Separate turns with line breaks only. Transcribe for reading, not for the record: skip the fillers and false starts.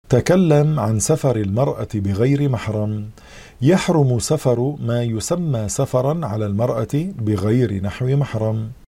تكلم عن سفر المرأة بغير محرم. يحرم سفر ما يسمى سفرا على المرأة بغير نحو محرم.